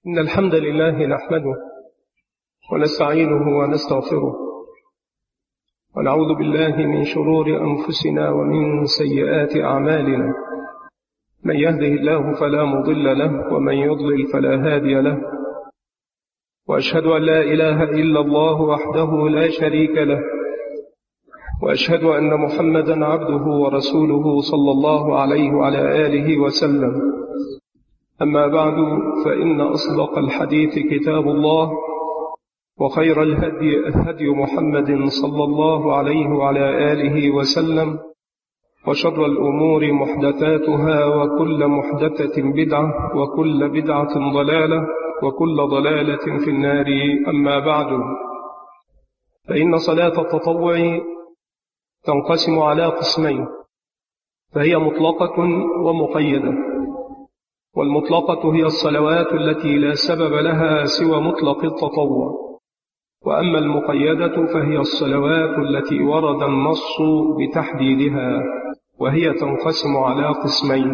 إن الحمد لله نحمده ونستعينه ونستغفره ونعوذ بالله من شرور أنفسنا ومن سيئات أعمالنا. من يهده الله فلا مضل له ومن يضلل فلا هادي له، وأشهد أن لا إله إلا الله وحده لا شريك له، وأشهد أن محمدا عبده ورسوله صلى الله عليه وعلى آله وسلم. أما بعد، فإن أصدق الحديث كتاب الله، وخير الهدي هدي محمد صلى الله عليه وعلى آله وسلم، وشر الأمور محدثاتها، وكل محدثة بدعة، وكل بدعة ضلالة، وكل ضلالة في النار. أما بعد، فإن صلاة التطوع تنقسم على قسمين، فهي مطلقة ومقيدة. والمطلقة هي الصلوات التي لا سبب لها سوى مطلق التطوع، وأما المقيدة فهي الصلوات التي ورد النص بتحديدها، وهي تنقسم على قسمين: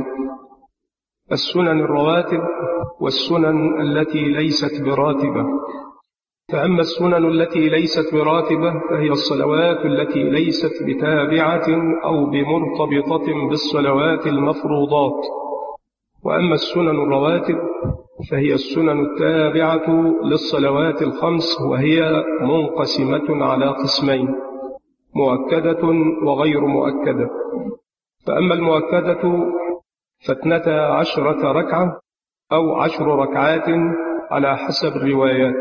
السنن الرواتب والسنن التي ليست براتبة. فأما السنن التي ليست براتبة فهي الصلوات التي ليست بتابعة أو بمرتبطة بالصلوات المفروضات. وأما السنن الرواتب فهي السنن التابعة للصلوات الخمس، وهي منقسمة على قسمين: مؤكدة وغير مؤكدة. فأما المؤكدة ف12 ركعة أو 10 ركعات على حسب الروايات،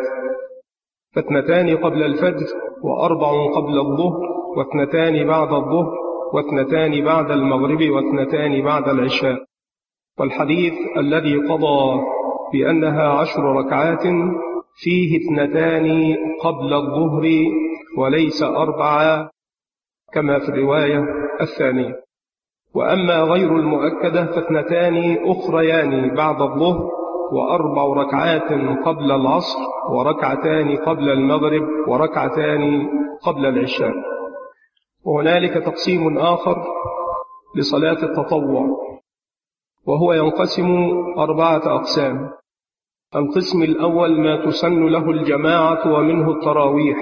ف2 قبل الفجر، و4 قبل الظهر، و2 بعد الظهر، و2 بعد المغرب، و2 بعد العشاء. والحديث الذي قضى بأنها 10 ركعات فيه 2 قبل الظهر وليس 4 كما في الرواية الثانية. وأما غير المؤكدة ف2 أخريان بعد الظهر، و4 ركعات قبل العصر، وركعتان قبل المغرب، وركعتان قبل العشاء. وهنالك تقسيم آخر لصلاة التطوع، وهو ينقسم 4 أقسام. القسم الأول ما تسن له الجماعة ومنه التراويح.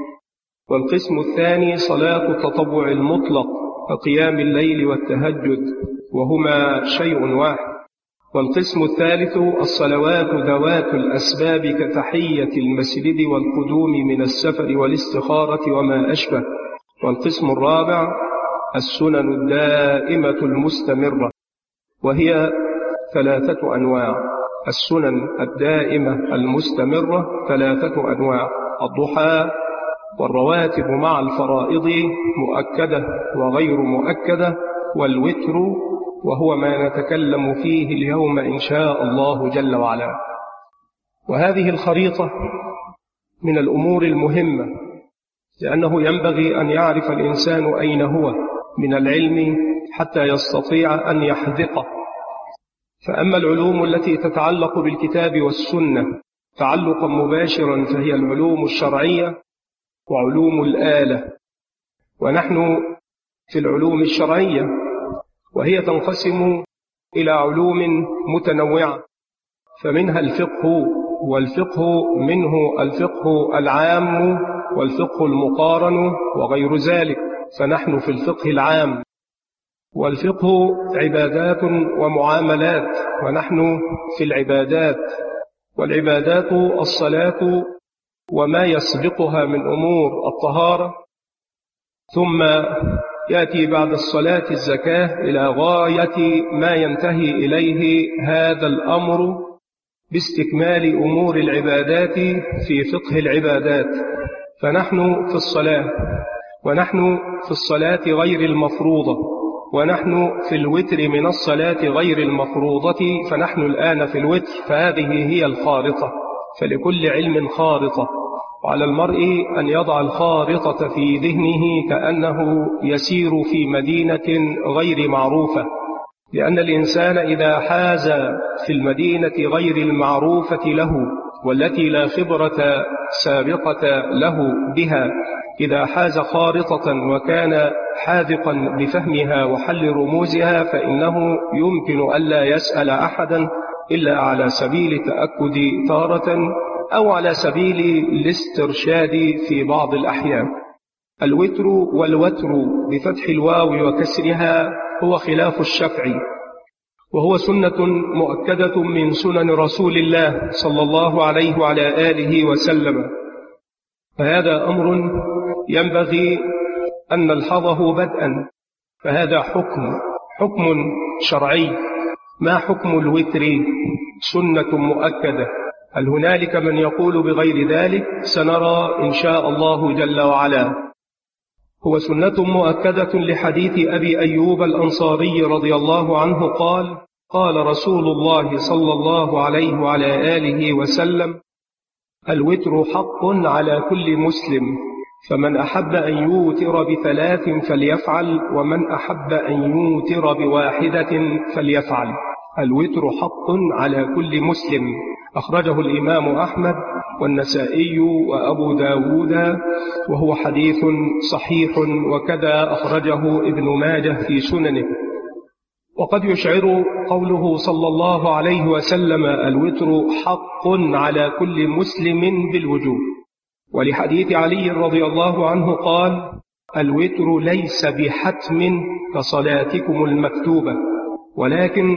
والقسم الثاني صلاة التطوع المطلق كقيام الليل والتهجد، وهما شيء واحد. والقسم الثالث الصلوات ذوات الأسباب كتحية المسجد والقدوم من السفر والاستخارة وما أشبه. والقسم الرابع السنن الدائمة المستمرة، وهي 3 أنواع. السنن الدائمة المستمرة 3 أنواع: الضحى، والرواتب مع الفرائض مؤكدة وغير مؤكدة، والوتر، وهو ما نتكلم فيه اليوم إن شاء الله جل وعلا. وهذه الخريطة من الأمور المهمة، لأنه ينبغي أن يعرف الإنسان أين هو من العلم حتى يستطيع أن يحذقه. فأما العلوم التي تتعلق بالكتاب والسنة تعلقا مباشرا فهي العلوم الشرعية وعلوم الآلة. ونحن في العلوم الشرعية، وهي تنقسم إلى علوم متنوعة، فمنها الفقه، والفقه منه الفقه العام والفقه المقارن وغير ذلك، فنحن في الفقه العام. والفقه عبادات ومعاملات، ونحن في العبادات. والعبادات الصلاة وما يسبقها من أمور الطهارة، ثم يأتي بعد الصلاة الزكاة إلى غاية ما ينتهي إليه هذا الأمر باستكمال أمور العبادات في فقه العبادات. فنحن في الصلاة، ونحن في الصلاة غير المفروضة، ونحن في الوتر من الصلاة غير المفروضة، فنحن الآن في الوتر. فهذه هي الخارطة، فلكل علم خارطة، وعلى المرء أن يضع الخارطة في ذهنه كأنه يسير في مدينة غير معروفة، لأن الإنسان إذا حاز في المدينة غير المعروفة له والتي لا خبرة سابقة له بها، إذا حاز خارطة وكان حاذقا بفهمها وحل رموزها، فإنه يمكن ألا يسأل أحدا إلا على سبيل التأكد تارة أو على سبيل الاسترشاد في بعض الأحيان. الوتر والوتر بفتح الواو وكسرها هو خلاف الشفع، وهو سنة مؤكدة من سنن رسول الله صلى الله عليه وعلى آله وسلم، فهذا أمر ينبغي أن نلحظه بدءا. فهذا حكم شرعي. ما حكم الوتر؟ سنة مؤكدة. هل هنالك من يقول بغير ذلك؟ سنرى إن شاء الله جل وعلا. هو سنة مؤكدة لحديث أبي أيوب الأنصاري رضي الله عنه قال: قال رسول الله صلى الله عليه وعلى آله وسلم: الوتر حق على كل مسلم، فمن أحب أن يوتر بثلاث فليفعل، ومن أحب أن يوتر بواحدة فليفعل. الوتر حق على كل مسلم. أخرجه الإمام أحمد والنسائي وأبو داود، وهو حديث صحيح، وكذا أخرجه ابن ماجه في سننه. وقد يشعر قوله صلى الله عليه وسلم: الوتر حق على كل مسلم بالوجوب. ولحديث علي رضي الله عنه قال: الوتر ليس بحتم كصلاتكم المكتوبة، ولكن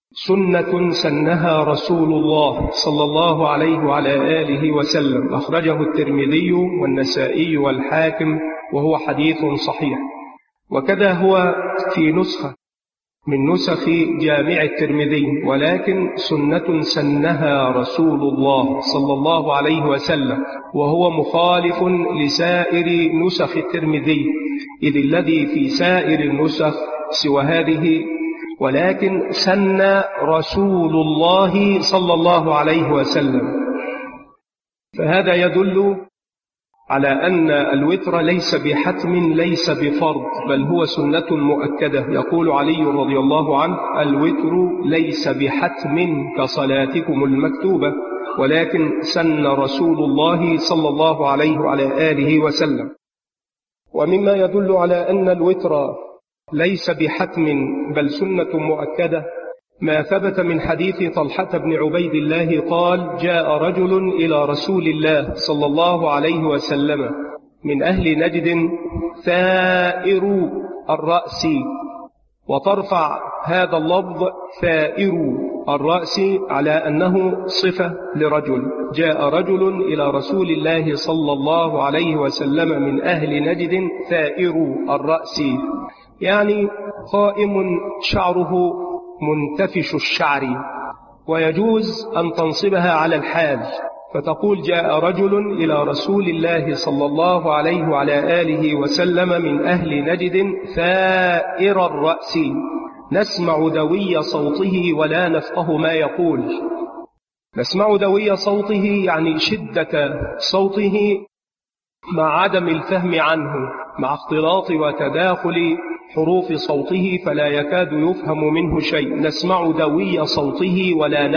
سنة سنها رسول الله صلى الله عليه وعلى آله وسلم. أخرجه الترمذي والنسائي والحاكم، وهو حديث صحيح. وكذا هو في نسخة من نسخ جامع الترمذي، ولكن سنة سنها رسول الله صلى الله عليه وسلم، وهو مخالف لسائر نسخ الترمذي، إذ الذي في سائر النسخ سوى هذه، ولكن سن رسول الله صلى الله عليه وسلم. فهذا يدل على أن الوتر ليس بحتم، ليس بفرض، بل هو سنة مؤكدة. يقول علي رضي الله عنه: الوتر ليس بحتم كصلاتكم المكتوبة، ولكن سن رسول الله صلى الله عليه وعلى آله وسلم. ومما يدل على أن الوتر ليس بحتم بل سنة مؤكدة ما ثبت من حديث طلحة بن عبيد الله قال: جاء رجل إلى رسول الله صلى الله عليه وسلم من أهل نجد ثائر الرأس، وترفع هذا اللفظ ثائر الرأس على أنه صفة لرجل. جاء رجل إلى رسول الله صلى الله عليه وسلم من أهل نجد ثائر الرأس، يعني قائم شعره منتفش الشعر، ويجوز أن تنصبها على الحال، فتقول: جاء رجل إلى رسول الله صلى الله عليه وعلى آله وسلم من أهل نجد ثائر الرأس، نسمع دوي صوته ولا نفقه ما يقول. نسمع دوي صوته يعني شدة صوته مع عدم الفهم عنه، مع اختلاط وتداخل حروف صوته فلا يكاد يفهم منه شيء. نسمع دوي صوته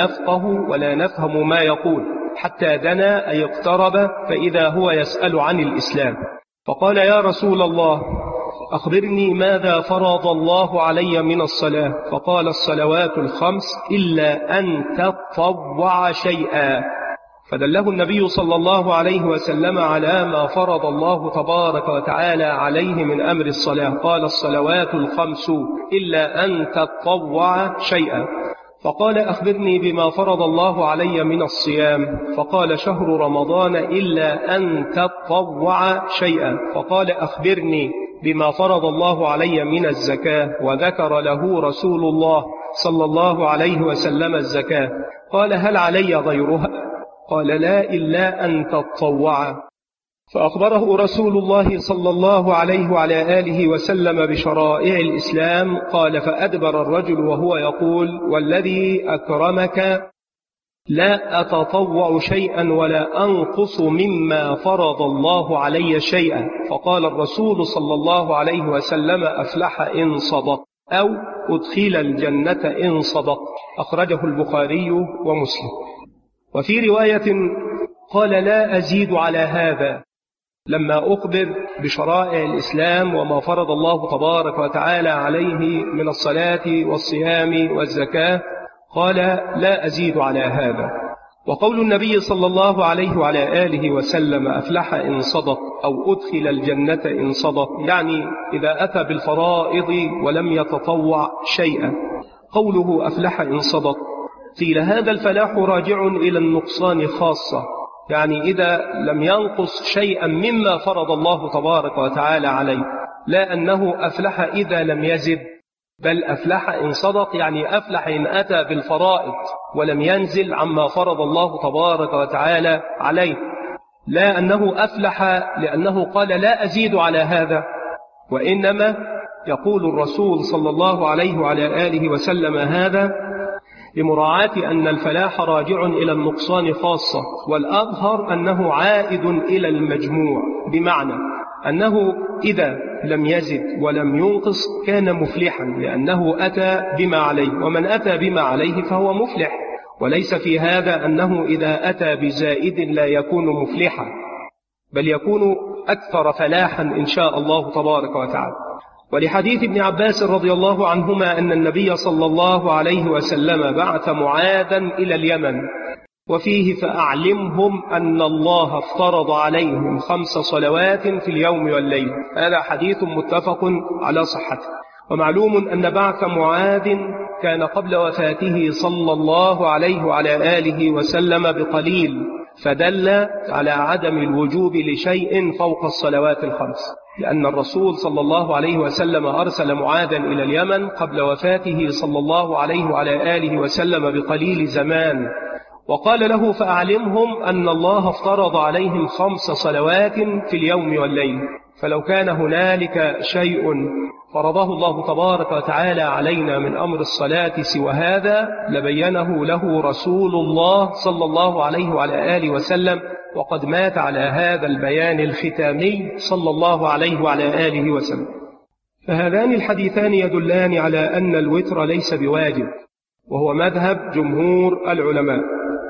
ولا نفهم ما يقول، حتى دنا أي اقترب، فإذا هو يسأل عن الإسلام. فقال: يا رسول الله، أخبرني ماذا فرض الله علي من الصلاة؟ فقال: الصلوات الخمس إلا أن تطوع شيئا. فدله النبي صلى الله عليه وسلم على ما فرض الله تبارك وتعالى عليه من أمر الصلاة. قال: الصلوات الخمس إلا أن تطوع شيئا. فقال: أخبرني بما فرض الله علي من الصيام. فقال: شهر رمضان إلا أن تطوع شيئا. فقال: أخبرني بما فرض الله علي من الزكاة. وذكر له رسول الله صلى الله عليه وسلم الزكاة. قال: هل علي غيرها؟ قال: لا، إلا أن تطوع. فأخبره رسول الله صلى الله عليه وعلى آله وسلم بشرائع الإسلام. قال: فأدبر الرجل وهو يقول: والذي أكرمك لا أتطوع شيئا ولا أنقص مما فرض الله علي شيئا. فقال الرسول صلى الله عليه وسلم: أفلح إن صدق، أو أدخل الجنة إن صدق. أخرجه البخاري ومسلم. وفي رواية قال: لا أزيد على هذا. لما أخبر بشرائع الإسلام وما فرض الله تبارك وتعالى عليه من الصلاة والصيام والزكاة، قال لا أزيد على هذا. وقول النبي صلى الله عليه وعلى آله وسلم أفلح إن صدق أو أدخل الجنة إن صدق، يعني إذا أتى بالفرائض ولم يتطوع شيئا. قوله أفلح إن صدق، قيل هذا الفلاح راجع إلى النقصان خاصة، يعني إذا لم ينقص شيئا مما فرض الله تبارك وتعالى عليه، لا أنه أفلح إذا لم يزد، بل أفلح إن صدق، يعني أفلح إن أتى بالفرائض ولم ينزل عما فرض الله تبارك وتعالى عليه، لا أنه أفلح لأنه قال لا أزيد على هذا، وإنما يقول الرسول صلى الله عليه وعلى آله وسلم هذا لمراعاة أن الفلاح راجع إلى النقصان خاصة، والأظهر أنه عائد إلى المجموع، بمعنى أنه إذا لم يزد ولم ينقص كان مفلحا، لأنه أتى بما عليه، ومن أتى بما عليه فهو مفلح، وليس في هذا أنه إذا أتى بزائد لا يكون مفلحا، بل يكون أكثر فلاحا إن شاء الله تبارك وتعالى. ولحديث ابن عباس رضي الله عنهما أن النبي صلى الله عليه وسلم بعث معاذا إلى اليمن، وفيه فأعلمهم أن الله افترض عليهم 5 صلوات في اليوم والليل. هذا حديث متفق على صحته. ومعلوم أن بعث معاذ كان قبل وفاته صلى الله عليه وعلى آله وسلم بقليل، فدل على عدم الوجوب لشيء فوق الصلوات ال5، لأن الرسول صلى الله عليه وسلم أرسل معاذا إلى اليمن قبل وفاته صلى الله عليه وعلى آله وسلم بقليل زمان، وقال له فأعلمهم أن الله افترض عليهم 5 صلوات في اليوم والليل. فلو كان هنالك شيء فرضه الله تبارك وتعالى علينا من أمر الصلاة سوى هذا لبينه له رسول الله صلى الله عليه وعلى آله وسلم، وقد مات على هذا البيان الختامي صلى الله عليه وعلى آله وسلم. فهذان الحديثان يدلان على أن الوتر ليس بواجب، وهو مذهب جمهور العلماء،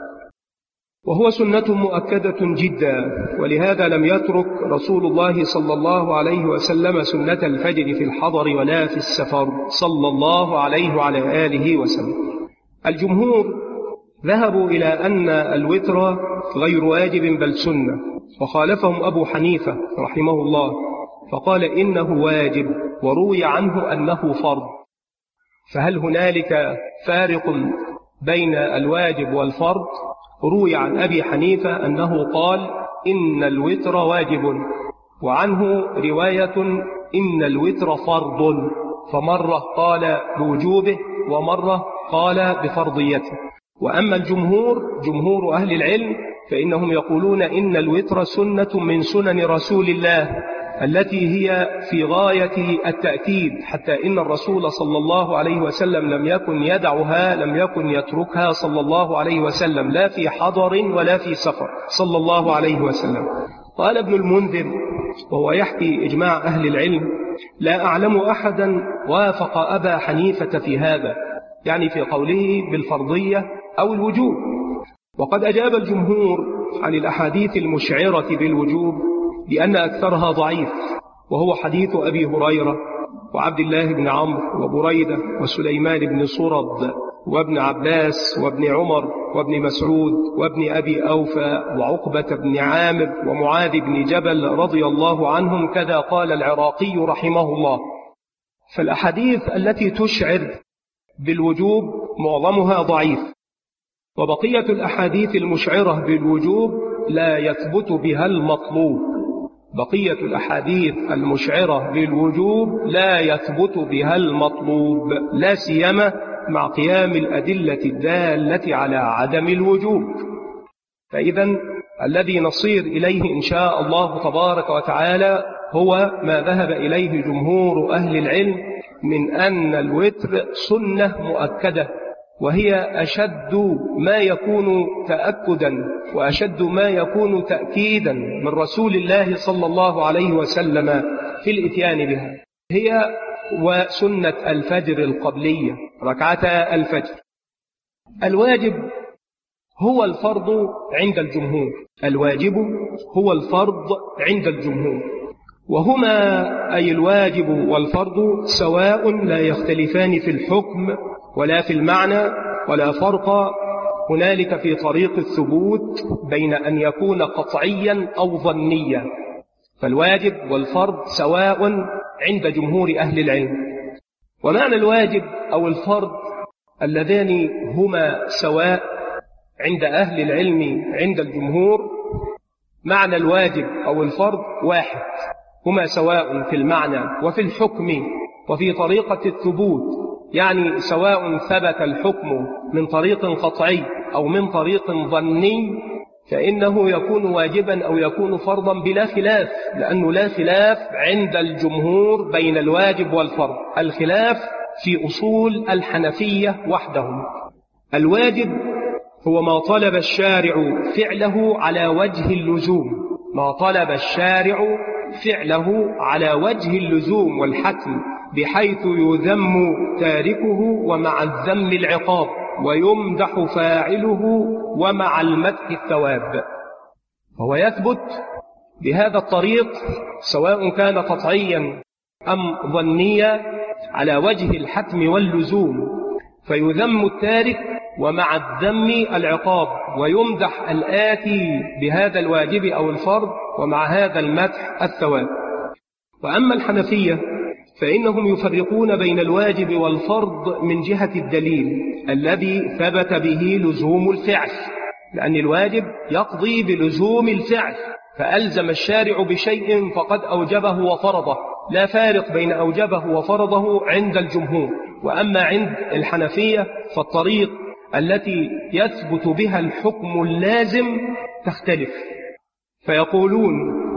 وهو سنة مؤكدة جدا، ولهذا لم يترك رسول الله صلى الله عليه وسلم سنة الفجر في الحضر ولا في السفر صلى الله عليه وعلى آله وسلم. الجمهور ذهبوا إلى أن الوتر غير واجب بل سنة، وخالفهم أبو حنيفة رحمه الله فقال إنه واجب، وروي عنه أنه فرض. فهل هنالك فارق بين الواجب والفرض؟ روي عن أبي حنيفة أنه قال إن الوتر واجب، وعنه رواية إن الوتر فرض، فمرة قال بوجوبه ومرة قال بفرضيته. وأما الجمهور، جمهور أهل العلم، فإنهم يقولون إن الوتر سنة من سنن رسول الله التي هي في غاية التأكيد، حتى إن الرسول صلى الله عليه وسلم لم يكن يدعها، لم يكن يتركها صلى الله عليه وسلم، لا في حضر ولا في سفر صلى الله عليه وسلم. قال ابن المنذر وهو يحكي إجماع أهل العلم: لا أعلم أحدا وافق أبا حنيفة في هذا، يعني في قوله بالفرضية أو الوجوب. وقد أجاب الجمهور عن الأحاديث المشعرة بالوجوب بأن أكثرها ضعيف، وهو حديث أبي هريرة وعبد الله بن عمرو وبريدة وسليمان بن صرد وابن عباس وابن عمر وابن مسعود وابن أبي أوفى وعقبة بن عامر ومعاذ بن جبل رضي الله عنهم، كذا قال العراقي رحمه الله. فالأحاديث التي تشعر بالوجوب معظمها ضعيف، وبقية الأحاديث المشعرة بالوجوب لا يثبت بها المطلوب. بقية الأحاديث المشعرة بالوجوب لا يثبت بها المطلوب، لا سيما مع قيام الأدلة الدالة على عدم الوجوب. فإذا الذي نصير إليه إن شاء الله تبارك وتعالى هو ما ذهب إليه جمهور أهل العلم من أن الوتر سنة مؤكدة، وهي أشد ما يكون تأكدا وأشد ما يكون تأكيدا من رسول الله صلى الله عليه وسلم في الإتيان بها. هي وسنة الفجر القبلية، ركعتا الفجر. الواجب هو الفرض عند الجمهور، الواجب هو الفرض عند الجمهور، وهما أي الواجب والفرض سواء لا يختلفان في الحكم ولا في المعنى ولا فرق هنالك في طريق الثبوت بين أن يكون قطعيا أو ظنيا، فالواجب والفرض سواء عند جمهور أهل العلم. ومعنى الواجب أو الفرض اللذان هما سواء عند أهل العلم عند الجمهور، معنى الواجب أو الفرض واحد، هما سواء في المعنى وفي الحكم وفي طريقة الثبوت، يعني سواء ثبت الحكم من طريق قطعي أو من طريق ظني فإنه يكون واجبا أو يكون فرضا بلا خلاف، لأنه لا خلاف عند الجمهور بين الواجب والفرض، الخلاف في أصول الحنفية وحدهم. الواجب هو ما طلب الشارع فعله على وجه اللزوم، ما طلب الشارع فعله على وجه اللزوم والحتم، بحيث يذم تاركه ومع الذم العقاب، ويمدح فاعله ومع المدح الثواب. فهو يثبت بهذا الطريق سواء كان قطعيا أم ظنيا على وجه الحتم واللزوم، فيذم التارك ومع الذم العقاب، ويمدح الآتي بهذا الواجب أو الفرض ومع هذا المدح الثواب. وأما الحنفية فإنهم يفرقون بين الواجب والفرض من جهة الدليل الذي ثبت به لزوم الفعل، لأن الواجب يقضي بلزوم الفعل، فألزم الشارع بشيء فقد أوجبه وفرضه، لا فارق بين أوجبه وفرضه عند الجمهور. وأما عند الحنفية فالطريق التي يثبت بها الحكم اللازم تختلف، فيقولون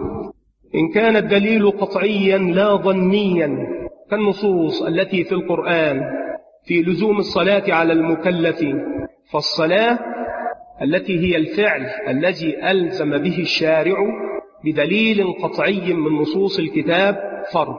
إن كان الدليل قطعيا لا ظنيا كالنصوص التي في القرآن في لزوم الصلاة على المكلف، فالصلاة التي هي الفعل الذي ألزم به الشارع بدليل قطعي من نصوص الكتاب فرض،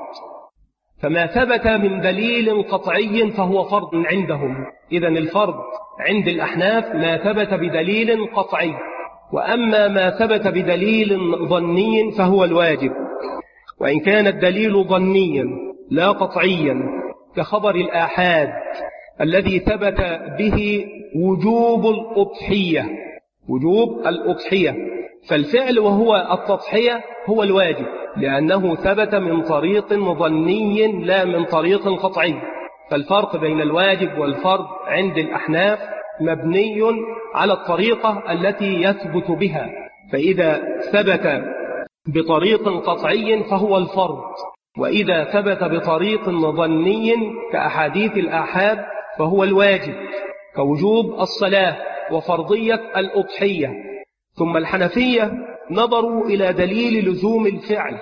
فما ثبت من دليل قطعي فهو فرض عندهم. إذن الفرض عند الأحناف ما ثبت بدليل قطعي، وأما ما ثبت بدليل ظني فهو الواجب. وإن كان الدليل ظنيا لا قطعيا كخبر الآحاد الذي ثبت به وجوب الأضحية، فالفعل وهو التضحية هو الواجب، لأنه ثبت من طريق ظني لا من طريق قطعي. فالفرق بين الواجب والفرض عند الأحناف مبني على الطريقة التي يثبت بها، فإذا ثبت بطريق قطعي فهو الفرض، وإذا ثبت بطريق ظني كأحاديث الآحاد فهو الواجب، كوجوب الصلاة وفرضية الأضحية. ثم الحنفية نظروا إلى دليل لزوم الفعل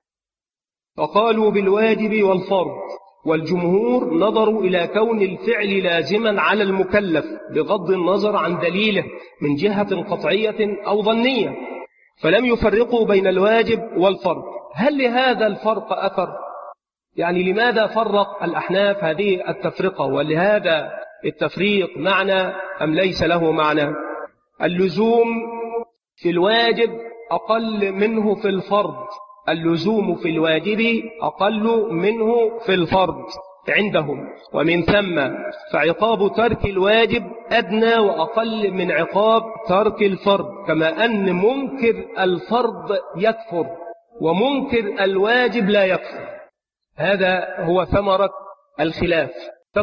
فقالوا بالواجب والفرض، والجمهور نظروا إلى كون الفعل لازما على المكلف بغض النظر عن دليله من جهة قطعية أو ظنية، فلم يفرقوا بين الواجب والفرض. هل لهذا الفرق أثر؟ يعني لماذا فرق الأحناف هذه التفرقة؟ ولهذا التفريق معنى أم ليس له معنى؟ اللزوم في الواجب أقل منه في الفرض، اللزوم في الواجب أقل منه في الفرض عندهم، ومن ثم فعقاب ترك الواجب أدنى وأقل من عقاب ترك الفرض، كما أن منكر الفرض يكفر ومنكر الواجب لا يكفر. هذا هو ثمرة الخلاف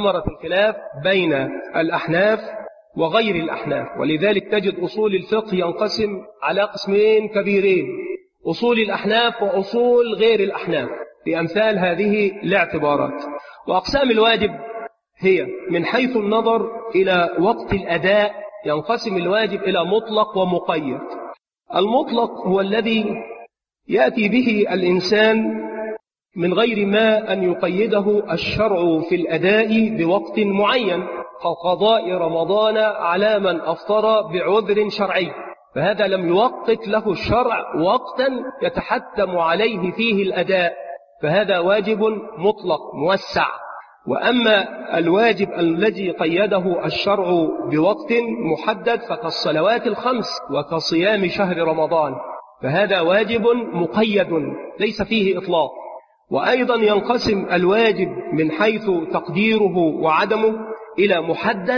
بين الأحناف وغير الأحناف. ولذلك تجد أصول الفقه ينقسم على قسمين كبيرين، أصول الأحناف وأصول غير الأحناف، بأمثال هذه الاعتبارات. وأقسام الواجب هي من حيث النظر إلى وقت الأداء ينقسم الواجب إلى مطلق ومقيد. المطلق هو الذي يأتي به الإنسان من غير ما أن يقيده الشرع في الأداء بوقت معين، كقضاء رمضان على من أفطر بعذر شرعي، فهذا لم يوقت له الشرع وقتا يتحتم عليه فيه الأداء، فهذا واجب مطلق موسع. وأما الواجب الذي قيده الشرع بوقت محدد فكالصلوات الخمس وكصيام شهر رمضان، فهذا واجب مقيد ليس فيه إطلاق. وأيضا ينقسم الواجب من حيث تقديره وعدمه إلى محدد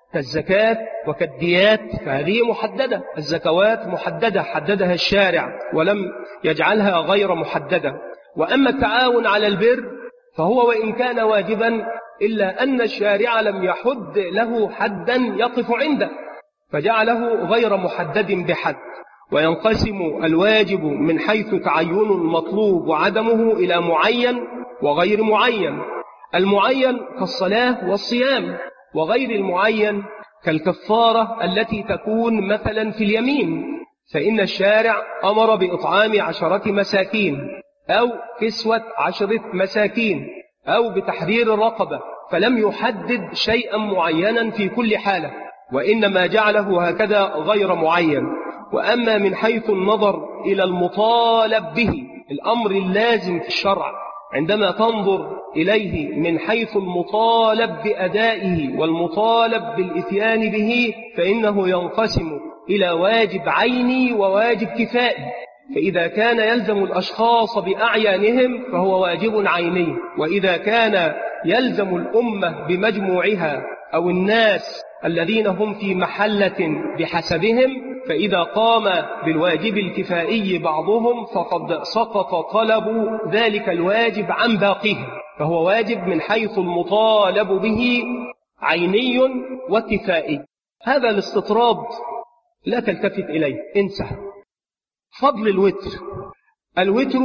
كالزكاة وكالديات، فهذه محددة. الزكوات محددة حددها الشارع ولم يجعلها غير محددة. وأما التعاون على البر فهو وإن كان واجبا إلا أن الشارع لم يحد له حدا يقف عنده، فجعله غير محدد بحد. وينقسم الواجب من حيث تعين المطلوب وعدمه إلى معين وغير معين. المعين كالصلاة والصيام، وغير المعين كالكفارة التي تكون مثلا في اليمين، فإن الشارع أمر بإطعام 10 مساكين أو كسوة 10 مساكين أو بتحرير الرقبة، فلم يحدد شيئا معينا في كل حالة، وإنما جعله هكذا غير معين. وأما من حيث النظر إلى المطالب به، الأمر اللازم في الشرع، عندما تنظر إليه من حيث المطالب بأدائه والمطالب بالإتيان به، فإنه ينقسم إلى واجب عيني وواجب كفائي. فإذا كان يلزم الأشخاص بأعيانهم فهو واجب عيني، وإذا كان يلزم الأمة بمجموعها أو الناس الذين هم في محلة بحسبهم، فإذا قام بالواجب الكفائي بعضهم فقد سقط طلب ذلك الواجب عن باقيه، فهو واجب من حيث المطالب به عيني وكفائي. هذا الاستطراد لا تلتفت إليه، انسى. فضل الوتر. الوتر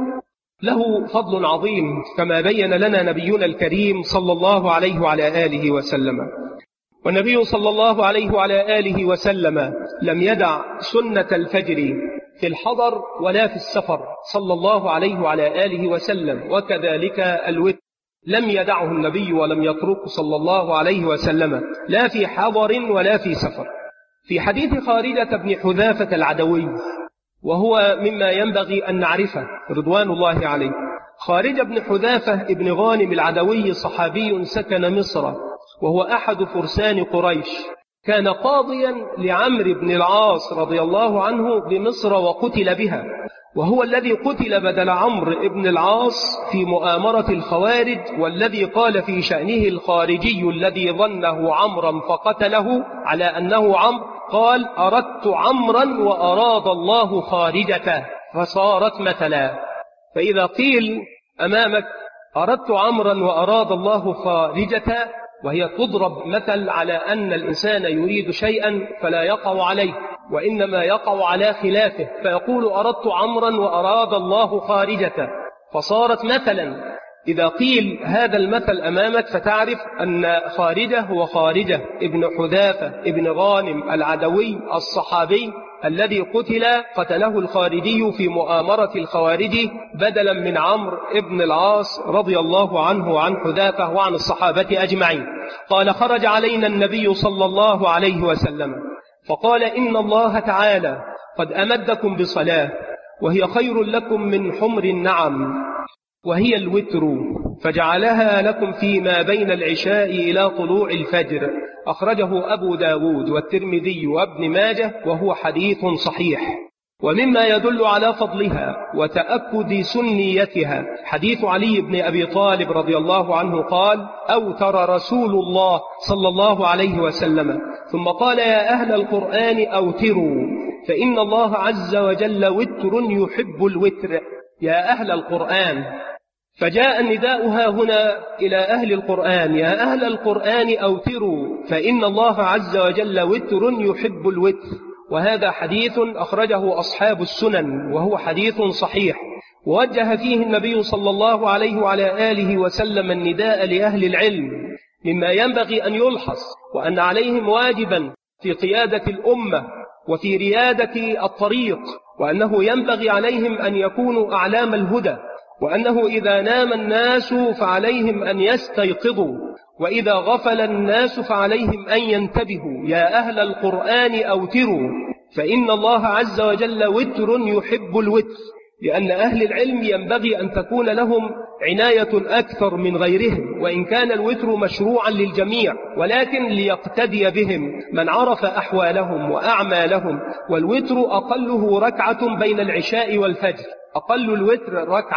له فضل عظيم كما بين لنا نبينا الكريم صلى الله عليه وعلى آله وسلم. والنبي صلى الله عليه وعلى آله وسلم لم يدع سنة الفجر في الحضر ولا في السفر صلى الله عليه وعلى آله وسلم، وكذلك الوتر لم يدعه النبي ولم يتركه صلى الله عليه وسلم لا في حضر ولا في سفر. في حديث خارجة بن حذافة العدوي، وهو مما ينبغي أن نعرفه رضوان الله عليه، خارجة بن حذافة ابن غانم العدوي صحابي سكن مصر، وهو أحد فرسان قريش، كان قاضيا لعمرو بن العاص رضي الله عنه بمصر وقتل بها، وهو الذي قتل بدل عمرو بن العاص في مؤامرة الخوارج، والذي قال في شأنه الخارجي الذي ظنه عمرا فقتله على أنه عمرو، قال: أردت عمرا وأراد الله خارجته فصارت مثلا. فإذا قيل أمامك أردت عمرا وأراد الله خارجته، وهي تضرب مثل على أن الإنسان يريد شيئا فلا يقع عليه وإنما يقع على خلافه، فيقول أردت عمرا وأراد الله خارجته فصارت مثلا. إذا قيل هذا المثل أمامك فتعرف أن خارجة هو خارجة ابن حذافة ابن غانم العدوي الصحابي الذي قتله الخارجي في مؤامرة الخوارج بدلا من عمرو ابن العاص رضي الله عنه وعن حذافة وعن الصحابة أجمعين. قال: خرج علينا النبي صلى الله عليه وسلم فقال: إن الله تعالى قد أمدكم بصلاة وهي خير لكم من حمر النعم، وهي الوتر، فجعلها لكم فيما بين العشاء إلى طلوع الفجر. أخرجه أبو داود والترمذي وابن ماجه، وهو حديث صحيح. ومما يدل على فضلها وتأكد سنيتها حديث علي بن أبي طالب رضي الله عنه قال: أوتر رسول الله صلى الله عليه وسلم ثم قال: يا أهل القرآن أوتروا فإن الله عز وجل وتر يحب الوتر. يا أهل القرآن، فجاء النداء ها هنا إلى أهل القرآن: يا أهل القرآن أوتروا فإن الله عز وجل وتر يحب الوتر. وهذا حديث أخرجه أصحاب السنن، وهو حديث صحيح. ووجه فيه النبي صلى الله عليه وعلى آله وسلم النداء لأهل العلم مما ينبغي أن يلحظ، وأن عليهم واجبا في قيادة الأمة وفي ريادة الطريق، وأنه ينبغي عليهم أن يكونوا أعلام الهدى، وأنه إذا نام الناس فعليهم أن يستيقظوا، وإذا غفل الناس فعليهم أن ينتبهوا. يا أهل القرآن أوتروا فإن الله عز وجل وتر يحب الوتر، لأن أهل العلم ينبغي أن تكون لهم عناية أكثر من غيرهم، وإن كان الوتر مشروعا للجميع، ولكن ليقتدي بهم من عرف أحوالهم وأعمالهم. والوتر أقله ركعة بين العشاء والفجر، أقل الوتر ركعة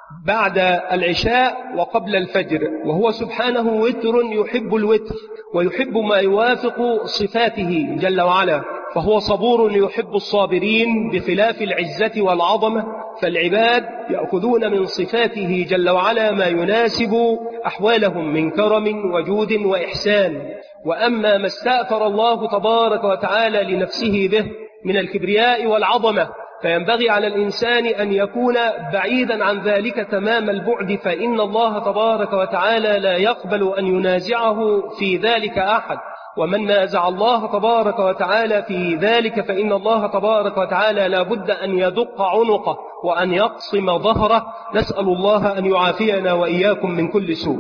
بعد العشاء وقبل الفجر، وهو سبحانه وتر يحب الوتر ويحب ما يوافق صفاته جل وعلا، فهو صبور يحب الصابرين بخلاف العزة والعظمة، فالعباد يأخذون من صفاته جل وعلا ما يناسب أحوالهم من كرم وجود وإحسان. وأما ما استأثر الله تبارك وتعالى لنفسه به من الكبرياء والعظمة فينبغي على الإنسان أن يكون بعيدا عن ذلك تمام البعد، فإن الله تبارك وتعالى لا يقبل أن ينازعه في ذلك أحد، ومن نازع الله تبارك وتعالى في ذلك فإن الله تبارك وتعالى لا بد أن يدق عنقه وأن يقصم ظهره. نسأل الله أن يعافينا وإياكم من كل سوء.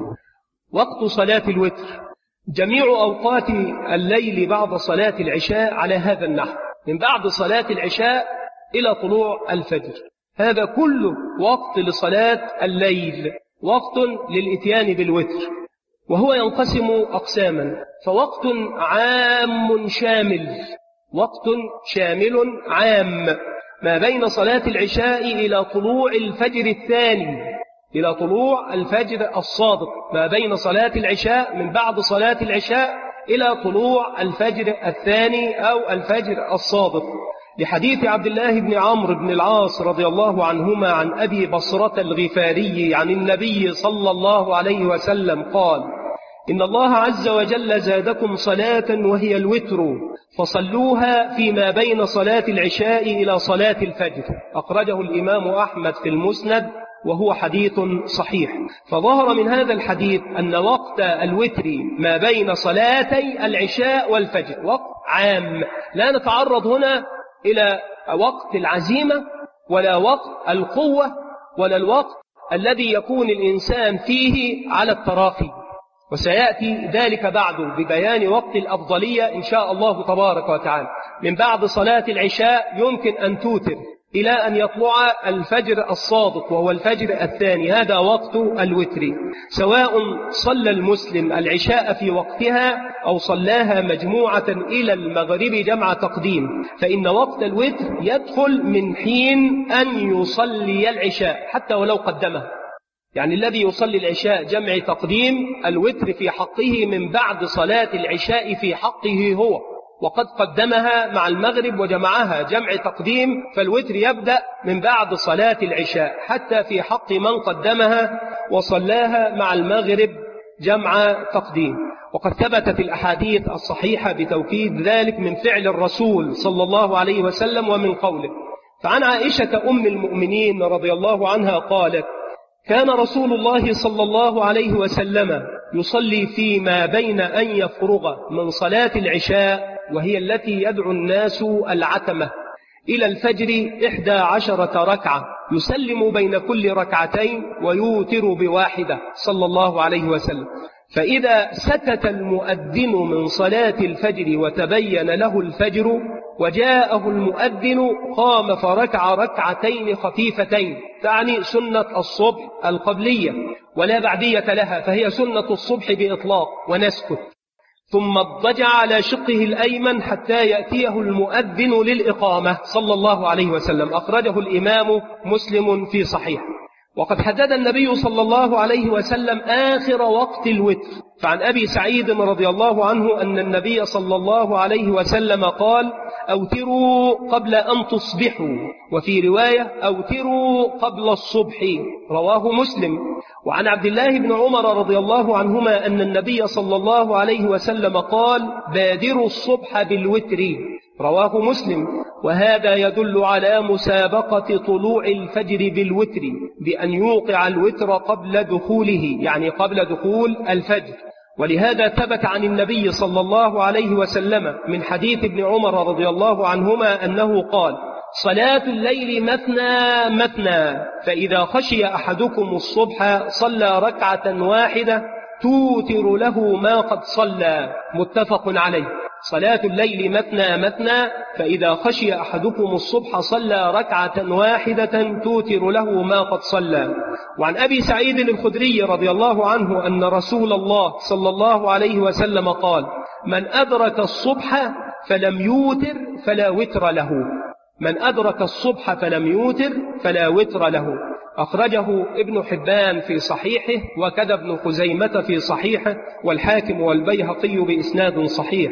وقت صلاة الوتر: جميع أوقات الليل بعد صلاة العشاء على هذا النحو، من بعد صلاة العشاء إلى طلوع الفجر، هذا كله وقت لصلاة الليل، وقت للإتيان بالوتر، وهو ينقسم أقساما، فوقت عام شامل، وقت شامل عام ما بين صلاة العشاء إلى طلوع الفجر الثاني، إلى طلوع الفجر الصادق، ما بين صلاة العشاء من بعد صلاة العشاء إلى طلوع الفجر الثاني أو الفجر الصادق، لحديث عبد الله بن عمرو بن العاص رضي الله عنهما عن أبي بصرة الغفاري عن النبي صلى الله عليه وسلم قال: إن الله عز وجل زادكم صلاة وهي الوتر، فصلوها فيما بين صلاة العشاء إلى صلاة الفجر. أخرجه الإمام أحمد في المسند وهو حديث صحيح. فظهر من هذا الحديث أن وقت الوتر ما بين صلاتي العشاء والفجر وقت عام، لا نتعرض هنا إلى وقت العزيمة ولا وقت القوة ولا الوقت الذي يكون الإنسان فيه على التراخي، وسيأتي ذلك بعد ببيان وقت الأفضلية إن شاء الله تبارك وتعالى. من بعد صلاة العشاء يمكن أن توتر إلى أن يطلع الفجر الصادق وهو الفجر الثاني، هذا وقت الوتر، سواء صلى المسلم العشاء في وقتها أو صلاها مجموعة إلى المغرب جمع تقديم، فإن وقت الوتر يدخل من حين أن يصلي العشاء حتى ولو قدمه، يعني الذي يصلي العشاء جمع تقديم، الوتر في حقه من بعد صلاة العشاء في حقه هو، وقد قدمها مع المغرب وجمعها جمع تقديم، فالوتر يبدأ من بعد صلاة العشاء حتى في حق من قدمها وصلاها مع المغرب جمع تقديم. وقد ثبتت الأحاديث الصحيحة بتوكيد ذلك من فعل الرسول صلى الله عليه وسلم ومن قوله. فعن عائشة أم المؤمنين رضي الله عنها قالت: كان رسول الله صلى الله عليه وسلم يصلي فيما بين أن يفرغ من صلاة العشاء وهي التي يدعو الناس العتمة إلى الفجر 11 ركعة، يسلم بين كل ركعتين ويوتر بواحدة صلى الله عليه وسلم. فإذا سكت المؤذن من صلاة الفجر وتبين له الفجر وجاءه المؤذن قام فركع ركعتين خفيفتين، تعني سنة الصبح القبلية ولا بعدية لها، فهي سنة الصبح بإطلاق، ونسكت، ثم اضطجع على شقه الأيمن حتى يأتيه المؤذن للإقامة صلى الله عليه وسلم. أخرجه الإمام مسلم في صحيح. وقد حدد النبي صلى الله عليه وسلم آخر وقت الوتر، فعن أبي سعيد رضي الله عنه أن النبي صلى الله عليه وسلم قال: أوتروا قبل أن تصبحوا، وفي رواية: أوتروا قبل الصبح، رواه مسلم. وعن عبد الله بن عمر رضي الله عنهما أن النبي صلى الله عليه وسلم قال: بادروا الصبح بالوتر، رواه مسلم. وهذا يدل على مسابقة طلوع الفجر بالوتر بأن يوقع الوتر قبل دخوله، يعني قبل دخول الفجر. ولهذا ثبت عن النبي صلى الله عليه وسلم من حديث ابن عمر رضي الله عنهما أنه قال: صلاة الليل مثنى مثنى، فإذا خشي أحدكم الصبح صلى ركعة واحدة توتر له ما قد صلى، متفق عليه. صلاة الليل مثنى مثنى، فإذا خشي أحدكم الصبح صلى ركعة واحدة توتر له ما قد صلى. وعن أبي سعيد الخدري رضي الله عنه أن رسول الله صلى الله عليه وسلم قال: من أدرك الصبح فلم يوتر فلا وتر له، من أدرك الصبح فلم يوتر فلا وتر له. أخرجه ابن حبان في صحيحه، وكذا ابن خزيمة في صحيحه، والحاكم والبيهقي بإسناد صحيح.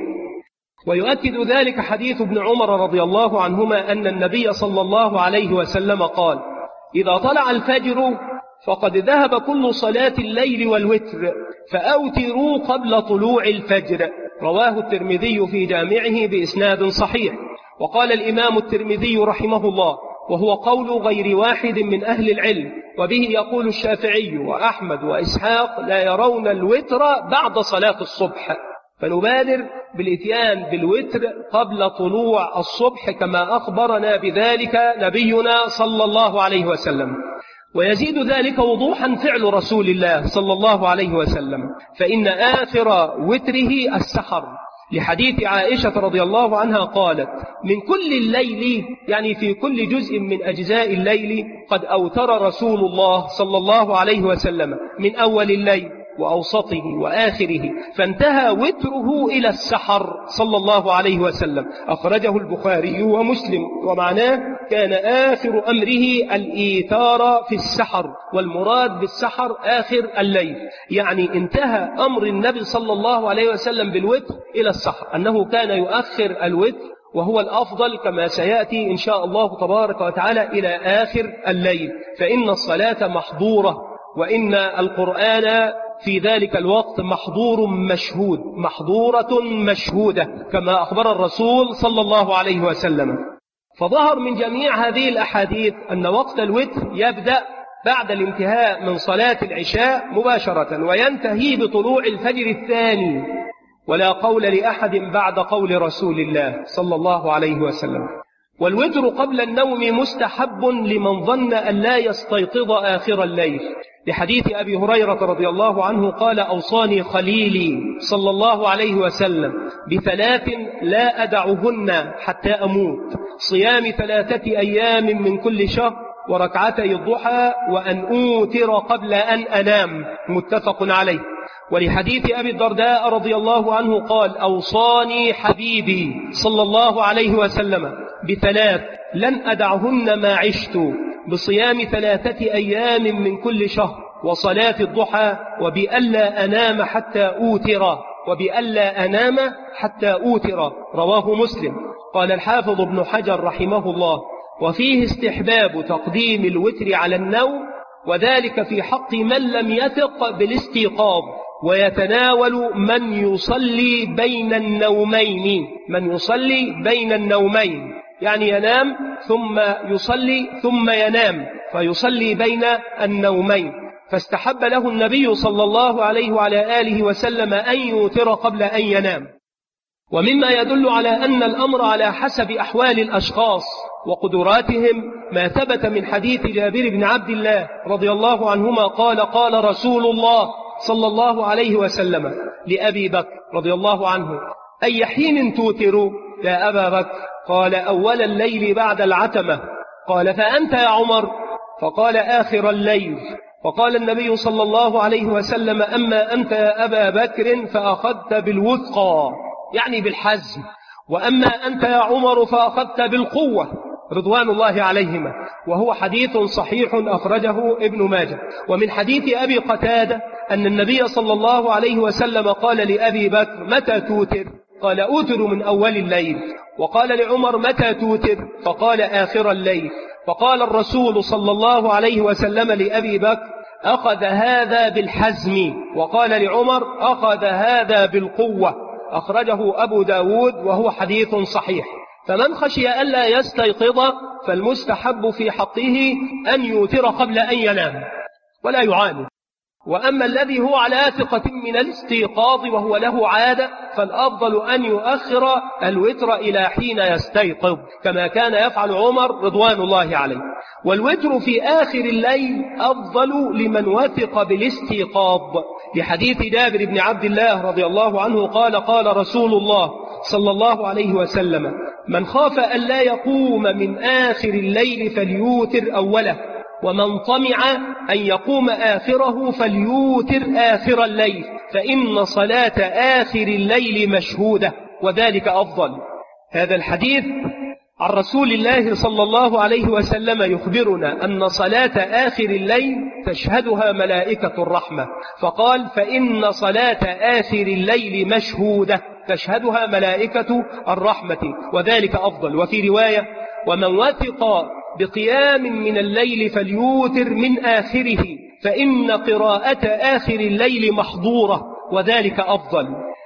ويؤكد ذلك حديث ابن عمر رضي الله عنهما أن النبي صلى الله عليه وسلم قال: إذا طلع الفجر فقد ذهب كل صلاة الليل والوتر، فأوتروا قبل طلوع الفجر. رواه الترمذي في جامعه بإسناد صحيح. وقال الإمام الترمذي رحمه الله: وهو قول غير واحد من أهل العلم، وبه يقول الشافعي وأحمد وإسحاق لا يرون الوتر بعد صلاة الصبح، فنبادر بالإتيان بالوتر قبل طلوع الصبح كما أخبرنا بذلك نبينا صلى الله عليه وسلم. ويزيد ذلك وضوحا فعل رسول الله صلى الله عليه وسلم، فإن آخر وتره السحر، لحديث عائشة رضي الله عنها قالت: من كل الليل، يعني في كل جزء من أجزاء الليل، قد أوتر رسول الله صلى الله عليه وسلم من أول الليل وأوسطه وآخره، فانتهى وتره إلى السحر صلى الله عليه وسلم. أخرجه البخاري ومسلم. ومعناه كان آخر أمره الإيثار في السحر، والمراد بالسحر آخر الليل، يعني انتهى أمر النبي صلى الله عليه وسلم بالوتر إلى السحر، أنه كان يؤخر الوتر، وهو الأفضل كما سيأتي إن شاء الله تبارك وتعالى إلى آخر الليل، فإن الصلاة محظورة، وإن القرآن في ذلك الوقت محظور مشهود، محظورة مشهودة كما أخبر الرسول صلى الله عليه وسلم. فظهر من جميع هذه الأحاديث أن وقت الوتر يبدأ بعد الانتهاء من صلاة العشاء مباشرة، وينتهي بطلوع الفجر الثاني، ولا قول لأحد بعد قول رسول الله صلى الله عليه وسلم. والوتر قبل النوم مستحب لمن ظن أن لا يستيقظ آخر الليل، لحديث أبي هريرة رضي الله عنه قال: أوصاني خليلي صلى الله عليه وسلم بثلاث لا أدعهن حتى أموت: صيام 3 أيام من كل شهر، وركعتي الضحى، وأن أوتر قبل أن أنام. متفق عليه. ولحديث أبي الدرداء رضي الله عنه قال: أوصاني حبيبي صلى الله عليه وسلم بثلاث لن أدعهن ما عشت: بصيام 3 أيام من كل شهر، وصلاة الضحى، وبألا أنام حتى أوتر، وبألا أنام حتى أوتر. رواه مسلم. قال الحافظ ابن حجر رحمه الله: وفيه استحباب تقديم الوتر على النوم، وذلك في حق من لم يثق بالاستيقاظ، ويتناول من يصلي بين النومين، من يصلي بين النومين، يعني ينام ثم يصلي ثم ينام، فيصلي بين النومين. فاستحب له النبي صلى الله عليه وعلى آله وسلم أن يوتر قبل أن ينام. ومما يدل على أن الأمر على حسب أحوال الأشخاص وقدراتهم ما ثبت من حديث جابر بن عبد الله رضي الله عنهما قال: قال رسول الله صلى الله عليه وسلم لأبي بكر رضي الله عنه: أي حين توتر يا أبا بكر؟ قال: أول الليل بعد العتمة. قال: فأنت يا عمر؟ فقال: آخر الليل. وقال النبي صلى الله عليه وسلم: أما أنت يا أبا بكر فأخذت بالوثقى، يعني بالحزم، وأما أنت يا عمر فأخذت بالقوة، رضوان الله عليهما. وهو حديث صحيح أخرجه ابن ماجه. ومن حديث أبي قتادة أن النبي صلى الله عليه وسلم قال لأبي بكر: متى توتر؟ قال: أوتر من أول الليل. وقال لعمر: متى توتر؟ فقال: آخر الليل. فقال الرسول صلى الله عليه وسلم لأبي بكر: أخذ هذا بالحزم. وقال لعمر: أخذ هذا بالقوة. أخرجه أبو داود وهو حديث صحيح. فمن خشي ألا يستيقظ فالمستحب في حقه أن يوتر قبل أن ينام ولا يعاند. وأما الذي هو على ثقة من الاستيقاظ وهو له عادة، فالأفضل أن يؤخر الوتر إلى حين يستيقظ، كما كان يفعل عمر رضوان الله عليه. والوتر في آخر الليل أفضل لمن وثق بالاستيقاظ، لحديث جابر بن عبد الله رضي الله عنه قال: قال رسول الله صلى الله عليه وسلم: من خاف أن لا يقوم من آخر الليل فليوتر أوله، ومن طمع أن يقوم آخره فليوتر آخر الليل، فإن صلاة آخر الليل مشهودة، وذلك أفضل. هذا الحديث عن رسول الله صلى الله عليه وسلم يخبرنا أن صلاة آخر الليل تشهدها ملائكة الرحمة، فقال: فإن صلاة آخر الليل مشهودة تشهدها ملائكة الرحمة وذلك أفضل. وفي رواية: ومن وثق بقيام من الليل فليوتر من آخره فإن قراءة آخر الليل محظورة وذلك أفضل.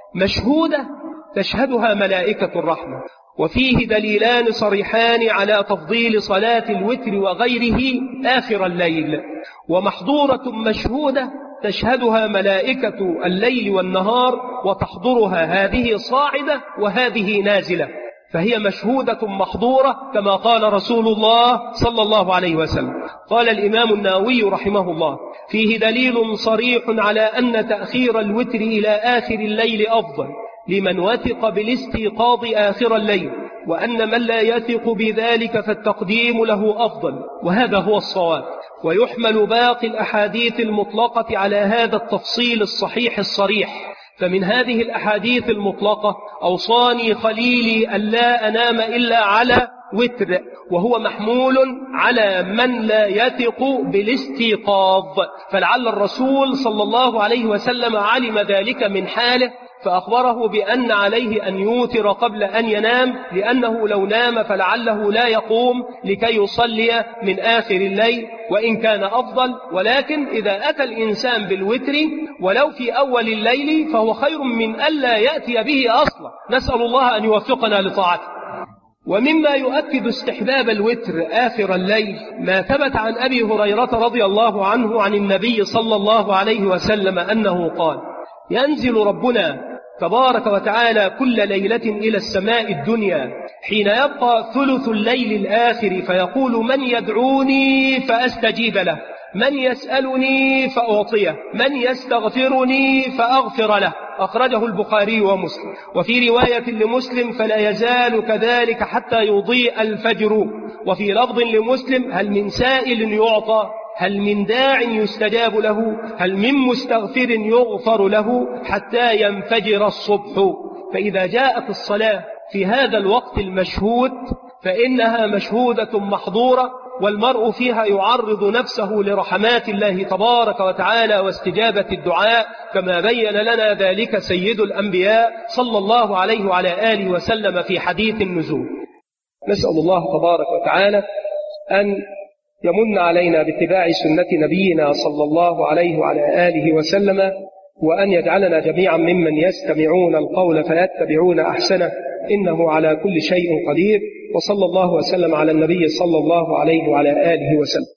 مشهودة تشهدها ملائكة الرحمة. وفيه دليلان صريحان على تفضيل صلاة الوتر وغيره آخر الليل. ومحظورة مشهودة تشهدها ملائكة الليل والنهار وتحضرها، هذه صاعدة وهذه نازلة، فهي مشهودة محظورة كما قال رسول الله صلى الله عليه وسلم. قال الإمام النووي رحمه الله: فيه دليل صريح على أن تأخير الوتر إلى آخر الليل أفضل لمن وثق بالاستيقاظ آخر الليل، وأن من لا يثق بذلك فالتقديم له أفضل، وهذا هو الصواب. ويحمل باقي الأحاديث المطلقة على هذا التفصيل الصحيح الصريح. فمن هذه الأحاديث المطلقة: أوصاني خليلي ألا أنام إلا على وتر، وهو محمول على من لا يثق بالاستيقاظ، فلعل الرسول صلى الله عليه وسلم علم ذلك من حاله فأخبره بأن عليه أن يوتر قبل أن ينام، لأنه لو نام فلعله لا يقوم لكي يصلي من آخر الليل، وإن كان أفضل. ولكن إذا أتى الإنسان بالوتر ولو في أول الليل فهو خير من ألا يأتي به أصلا، نسأل الله أن يوفقنا لطاعته. ومما يؤكد استحباب الوتر آخر الليل ما ثبت عن أبي هريرة رضي الله عنه عن النبي صلى الله عليه وسلم أنه قال: ينزل ربنا تبارك وتعالى كل ليلة إلى السماء الدنيا حين يبقى ثلث الليل الآخر فيقول: من يدعوني فأستجيب له، من يسألني فأعطيه، من يستغفرني فأغفر له. أخرجه البخاري ومسلم. وفي رواية لمسلم: فلا يزال كذلك حتى يضيء الفجر. وفي لفظ لمسلم: هل من سائل يعطى، هل من داع يستجاب له، هل من مستغفر يغفر له حتى ينفجر الصبح. فإذا جاءت الصلاة في هذا الوقت المشهود فإنها مشهودة محظورة، والمرء فيها يعرض نفسه لرحمات الله تبارك وتعالى واستجابة الدعاء، كما بين لنا ذلك سيد الأنبياء صلى الله عليه وعلى آله وسلم في حديث النزول. نسأل الله تبارك وتعالى أن يمن علينا باتباع سنة نبينا صلى الله عليه وعلى آله وسلم، وأن يجعلنا جميعا ممن يستمعون القول فيتبعون أحسنه، إنه على كل شيء قدير. وصلى الله وسلم على النبي صلى الله عليه وعلى آله وسلم.